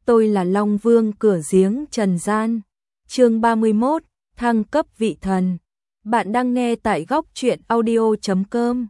tôi là Long Vương cửa giếng trần gian. Chương 31, thăng cấp vị thần. Bạn đang nghe tại góc truyện audio.com.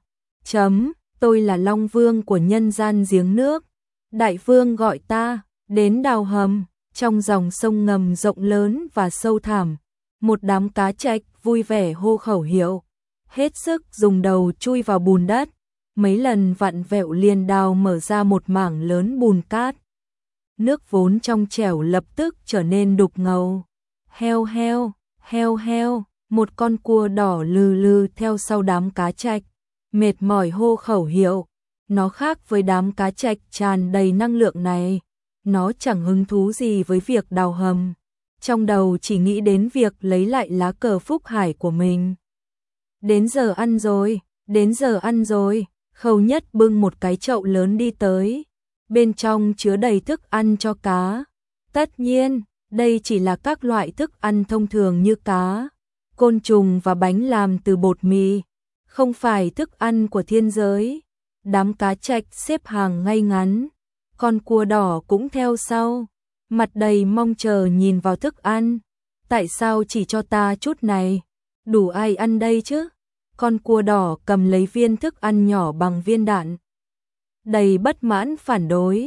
Tôi là Long Vương của nhân gian giếng nước. Đại vương gọi ta đến đào hầm. Trong dòng sông ngầm rộng lớn và sâu thẳm, một đám cá trạch vui vẻ hô khẩu hiệu, hết sức dùng đầu chui vào bùn đất, mấy lần vặn vẹo liền đào mở ra một mảng lớn bùn cát. Nước vốn trong trẻo lập tức trở nên đục ngầu. Heo heo, heo heo, một con cua đỏ lừ lừ theo sau đám cá trạch, mệt mỏi hô khẩu hiệu. Nó khác với đám cá trạch tràn đầy năng lượng này, nó chẳng hứng thú gì với việc đào hầm, trong đầu chỉ nghĩ đến việc lấy lại lá cờ Phúc Hải của mình. Đến giờ ăn rồi, đến giờ ăn rồi. Khâu Nhất bưng một cái chậu lớn đi tới, bên trong chứa đầy thức ăn cho cá. Tất nhiên, đây chỉ là các loại thức ăn thông thường như cá, côn trùng và bánh làm từ bột mì, không phải thức ăn của thiên giới. Đám cá trạch xếp hàng ngay ngắn, con cua đỏ cũng theo sau, mặt đầy mong chờ nhìn vào thức ăn. Tại sao chỉ cho ta chút này? Đủ ai ăn đây chứ? Con cua đỏ cầm lấy viên thức ăn nhỏ bằng viên đạn, đầy bất mãn phản đối.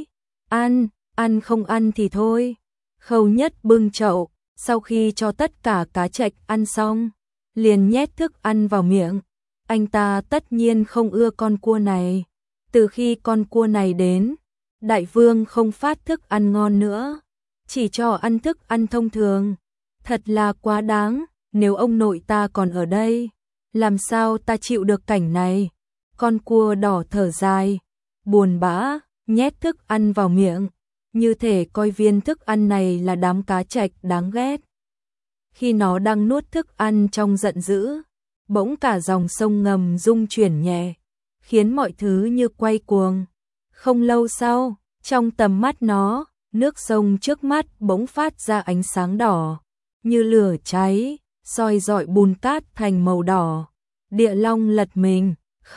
Ăn không ăn thì thôi. Khâu Nhất bưng chậu, sau khi cho tất cả cá trạch ăn xong, liền nhét thức ăn vào miệng. Anh ta tất nhiên không ưa con cua này. Từ khi con cua này đến, đại vương không phát thức ăn ngon nữa, chỉ cho ăn thức ăn thông thường. Thật là quá đáng, nếu ông nội ta còn ở đây, làm sao ta chịu được cảnh này. Con cua đỏ thở dài, buồn bã, nhét thức ăn vào miệng, như thể coi viên thức ăn này là đám cá trạch đáng ghét. Khi nó đang nuốt thức ăn trong giận dữ, bỗng cả dòng sông ngầm rung chuyển nhẹ, khiến mọi thứ như quay cuồng. Không lâu sau, trong tầm mắt nó, nước sông trước mắt bỗng phát ra ánh sáng đỏ, như lửa cháy, soi rọi bùn cát thành màu đỏ. Địa Long lật mình,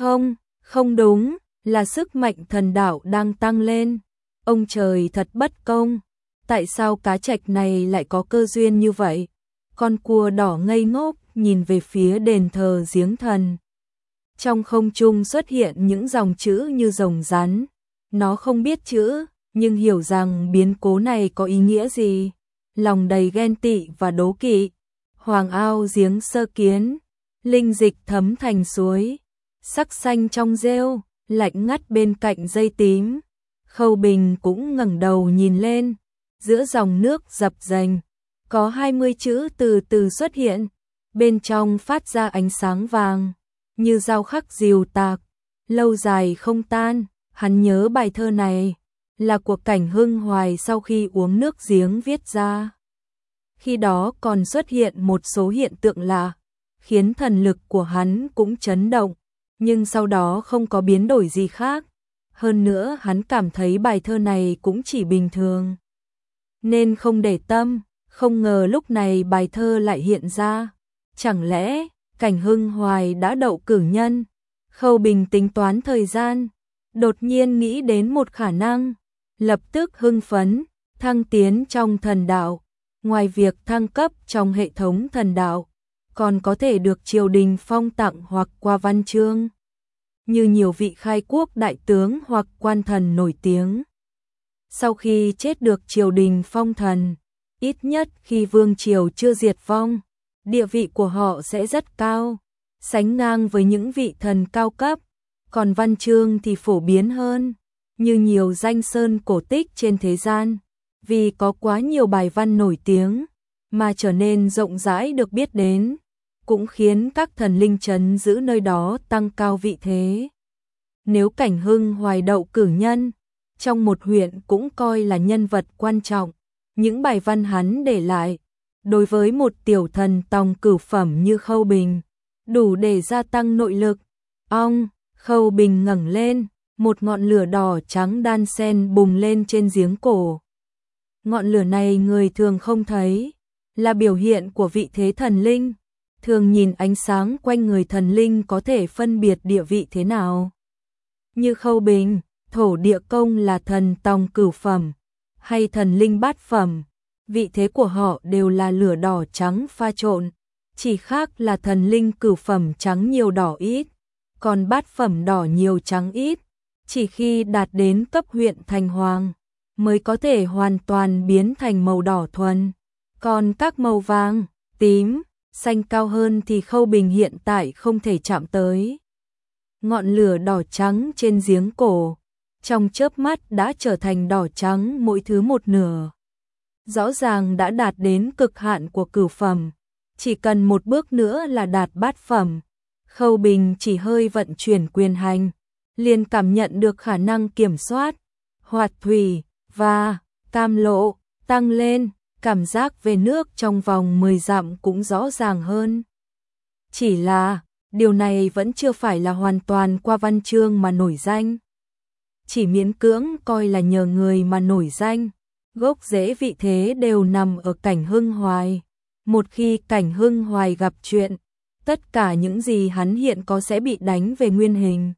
không đúng, là sức mạnh thần đạo đang tăng lên. Ông trời thật bất công, tại sao cá trạch này lại có cơ duyên như vậy? Con cua đỏ ngây ngốc nhìn về phía đền thờ giếng thần. Trong không trung xuất hiện những dòng chữ như rồng rắn. Nó không biết chữ, nhưng hiểu rằng biến cố này có ý nghĩa gì. Lòng đầy ghen tị và đố kỵ. Hoàng ao giếng sơ kiến, linh dịch thấm thành suối, sắc xanh trong rêu, lạnh ngắt bên cạnh dây tím. Khâu Bình cũng ngẩng đầu nhìn lên, giữa dòng nước dập dềnh, có 20 chữ từ từ xuất hiện, bên trong phát ra ánh sáng vàng, như dao khắc dìu tạc, lâu dài không tan. Hắn nhớ bài thơ này là của Cảnh Hưng Hoài sau khi uống nước giếng viết ra. Khi đó còn xuất hiện một số hiện tượng lạ, khiến thần lực của hắn cũng chấn động, nhưng sau đó không có biến đổi gì khác. Hơn nữa hắn cảm thấy bài thơ này cũng chỉ bình thường, nên không để tâm. Không ngờ lúc này bài thơ lại hiện ra. Chẳng lẽ Cảnh Hưng Hoài đã đậu cử nhân? Khâu Bình tính toán thời gian, đột nhiên nghĩ đến một khả năng, lập tức hưng phấn, thăng tiến trong thần đạo. Ngoài việc thăng cấp trong hệ thống thần đạo, còn có thể được triều đình phong tặng hoặc qua văn chương, như nhiều vị khai quốc đại tướng hoặc quan thần nổi tiếng. Sau khi chết được triều đình phong thần, ít nhất khi vương triều chưa diệt vong, địa vị của họ sẽ rất cao, sánh ngang với những vị thần cao cấp. Còn văn chương thì phổ biến hơn, như nhiều danh sơn cổ tích trên thế gian, vì có quá nhiều bài văn nổi tiếng mà trở nên rộng rãi được biết đến, cũng khiến các thần linh trấn giữ nơi đó tăng cao vị thế. Nếu Cảnh Hưng Hoài đậu cử nhân, trong một huyện cũng coi là nhân vật quan trọng. Những bài văn hắn để lại, đối với một tiểu thần tòng cửu phẩm như Khâu Bình, đủ để gia tăng nội lực. Khâu Bình ngẩng lên, một ngọn lửa đỏ trắng đan xen bùng lên trên giếng cổ. Ngọn lửa này người thường không thấy, là biểu hiện của vị thế thần linh. Thường nhìn ánh sáng quanh người thần linh có thể phân biệt địa vị thế nào. Như Khâu Bình, thổ địa công là thần tòng cửu phẩm, hay thần linh bát phẩm, vị thế của họ đều là lửa đỏ trắng pha trộn, chỉ khác là thần linh cửu phẩm trắng nhiều đỏ ít, còn bát phẩm đỏ nhiều trắng ít, chỉ khi đạt đến cấp huyện thành hoàng mới có thể hoàn toàn biến thành màu đỏ thuần, còn các màu vàng, tím, xanh cao hơn thì Khâu Bình hiện tại không thể chạm tới. Ngọn lửa đỏ trắng trên giếng cổ, trong chớp mắt đã trở thành đỏ trắng mỗi thứ một nửa. Rõ ràng đã đạt đến cực hạn của cửu phẩm, chỉ cần một bước nữa là đạt bát phẩm. Khâu Bình chỉ hơi vận chuyển quyền hành, liền cảm nhận được khả năng kiểm soát, hoạt thủy và cam lộ tăng lên, cảm giác về nước trong vòng 10 dặm cũng rõ ràng hơn. Chỉ là, điều này vẫn chưa phải là hoàn toàn qua văn chương mà nổi danh. Chỉ miễn cưỡng coi là nhờ người mà nổi danh, gốc rễ vị thế đều nằm ở Cảnh Hưng Hoài. Một khi Cảnh Hưng Hoài gặp chuyện, tất cả những gì hắn hiện có sẽ bị đánh về nguyên hình.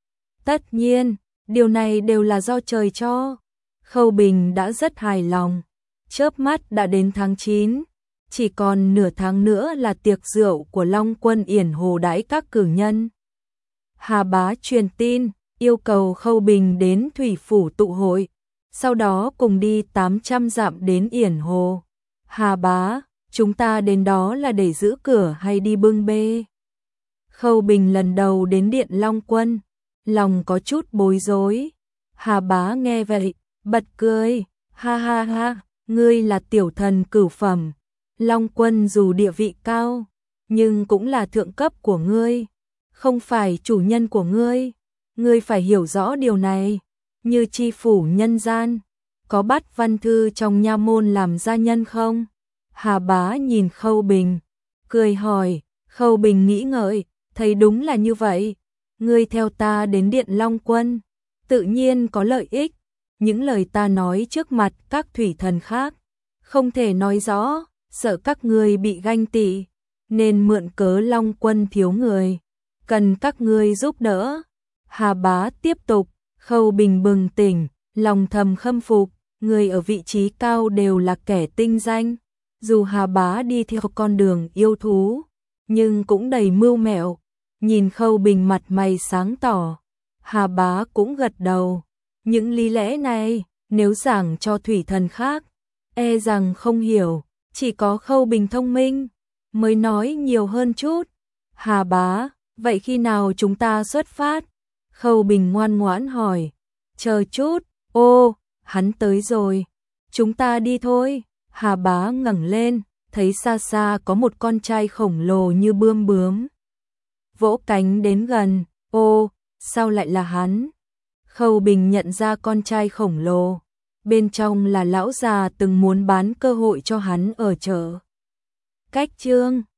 Tất nhiên, điều này đều là do trời cho. Khâu Bình đã rất hài lòng. Chớp mắt đã đến tháng 9, chỉ còn nửa tháng nữa là tiệc rượu của Long Quân Yển Hồ đãi các cử nhân. Hà Bá truyền tin, yêu cầu Khâu Bình đến Thủy Phủ tụ hội, sau đó cùng đi 800 dặm đến Yển Hồ. Hà Bá, chúng ta đến đó là để giữ cửa hay đi bưng bê? Khâu Bình lần đầu đến điện Long Quân, lòng có chút bối rối. Hà Bá nghe vậy, bật cười, ha ha ha, ngươi là tiểu thần cửu phẩm. Long Quân dù địa vị cao, nhưng cũng là thượng cấp của ngươi, không phải chủ nhân của ngươi. Ngươi phải hiểu rõ điều này, như chi phủ nhân gian, có bắt văn thư trong nha môn làm gia nhân không? Hà Bá nhìn Khâu Bình, cười hỏi. Khâu Bình nghĩ ngợi, thấy đúng là như vậy. Ngươi theo ta đến điện Long Quân, tự nhiên có lợi ích. Những lời ta nói trước mặt các thủy thần khác, không thể nói rõ, sợ các ngươi bị ganh tị, nên mượn cớ Long Quân thiếu người, cần các ngươi giúp đỡ. Hà Bá tiếp tục, Khâu Bình bừng tỉnh, lòng thầm khâm phục, người ở vị trí cao đều là kẻ tinh danh. Dù Hà Bá đi theo con đường yêu thú, nhưng cũng đầy mưu mẹo. Nhìn Khâu Bình mặt mày sáng tỏ, Hà Bá cũng gật đầu. Những lý lẽ này, nếu giảng cho thủy thần khác, e rằng không hiểu, chỉ có Khâu Bình thông minh, mới nói nhiều hơn chút. Hà Bá, vậy khi nào chúng ta xuất phát? Khâu Bình ngoan ngoãn hỏi. Chờ chút, ô, hắn tới rồi, chúng ta đi thôi. Hà Bá ngẩng lên, thấy xa xa có một con trai khổng lồ như bươm bướm vỗ cánh đến gần. Ô, sao lại là hắn? Khâu Bình nhận ra con trai khổng lồ, bên trong là lão già từng muốn bán cơ hội cho hắn ở chợ Cách Chương.